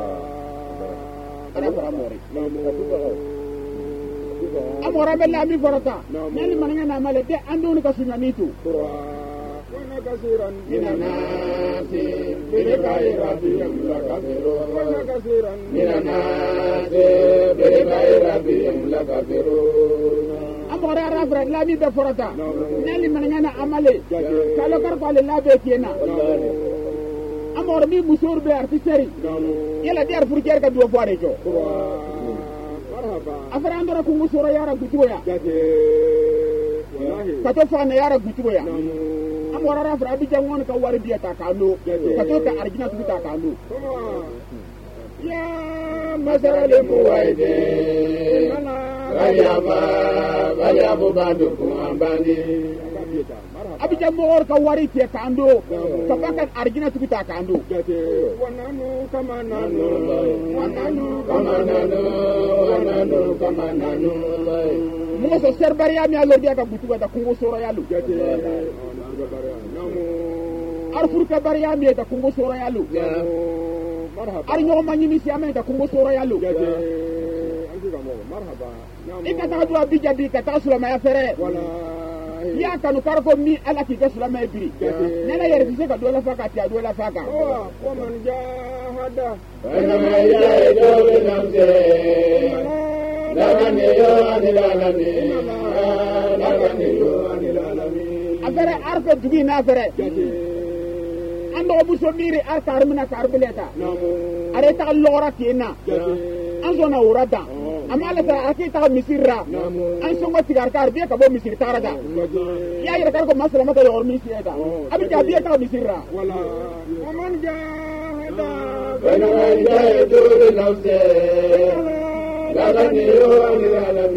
ara fara mori amora be la mi fara ta nyali man yana male de andoni ka sunya nitu كثيرا من الناس بلقاء ربهم لكافرون كثيرا من الناس بلقاء ربهم لكافرون amora rafra la mi be forata nali man ngana amale kalo kar ko le labe kena amora mi musor be artiseri yela der furker ka do foare jo marhaba afara andora ko musoro yara gutuya kato fa na yara gutuya amora rafra bi jangone ka wari biya ta kanu kato ka arjina tu ta kanu ya masarale muwaide Baliabu bandu kuambandi abija mor ka wari te kando ka bakat argina tukuta kando wananu kamananu mo so serbariya mi alor dia ka butuga da kungo soro yalu arfurka bariya mi da kungo soro yalu ar nyo manyi mi siame da kungo soro yalu ikata dua bija di kata sulama ya fere ya kanu karko mi ala ki ka sulama biri nena yere fi ka dola faka ti dola faka wa man jahada ana ma ya'idu bi nafsi lagani yo anil alamin afere arko dugi na afere ando muso miri arka armina karbileta are ta lora kina anzo na urada amala ta akita misirra an songo tigar kar biya ka bo misir taraga ya ira kar ko masala mata yor misiyeta abi ja biya ka misirra wala man jahada ana ma ya'idu bi nafsi lagani yo anil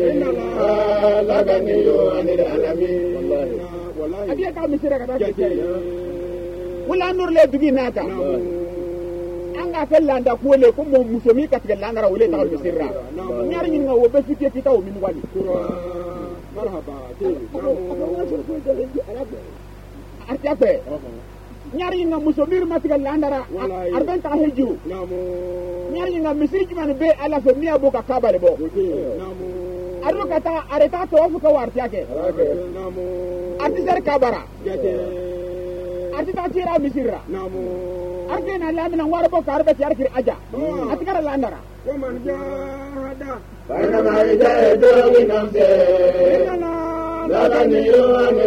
alamin wallahi abi ka misirra ka ta wala nur le dugi naka anga fellanda kuole ko mo musomi ka tigallanga wala ta misirra nyar nyin nga wo be fiti kita o min wali marhaba artia pe nyar nyin nga musomi ma tigallanda arben ta heju nyar nyin nga misiri jman be ala fe miya bo ka kabale bo aro kata areta to fu ka wartia ke artisar kabara artita tira misirra argena lamina warbo karbe yarkir aja atikara landara waman jahada ana ma ya'idu bi nafsi lagani yo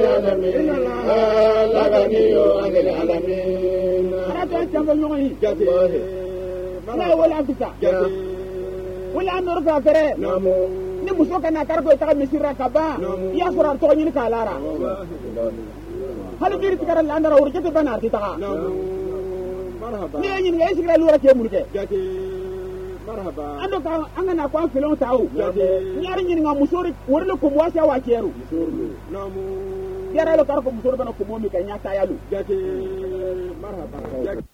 anil alamin arato chambe nyoyi na wala bisa wala anor fa fere ni muso kana kargo ta misirra kaba ya sura to nyin kalara hal biri tikara landara urjete banar tita marhaba ni nyin ngai sigra lura ke mulke marhaba ando ka angana kwa filon taw nyari nyin nga musori worle ko wasa wa keru yara lo kar ko musori bana ko momi ka nyata yalu marhaba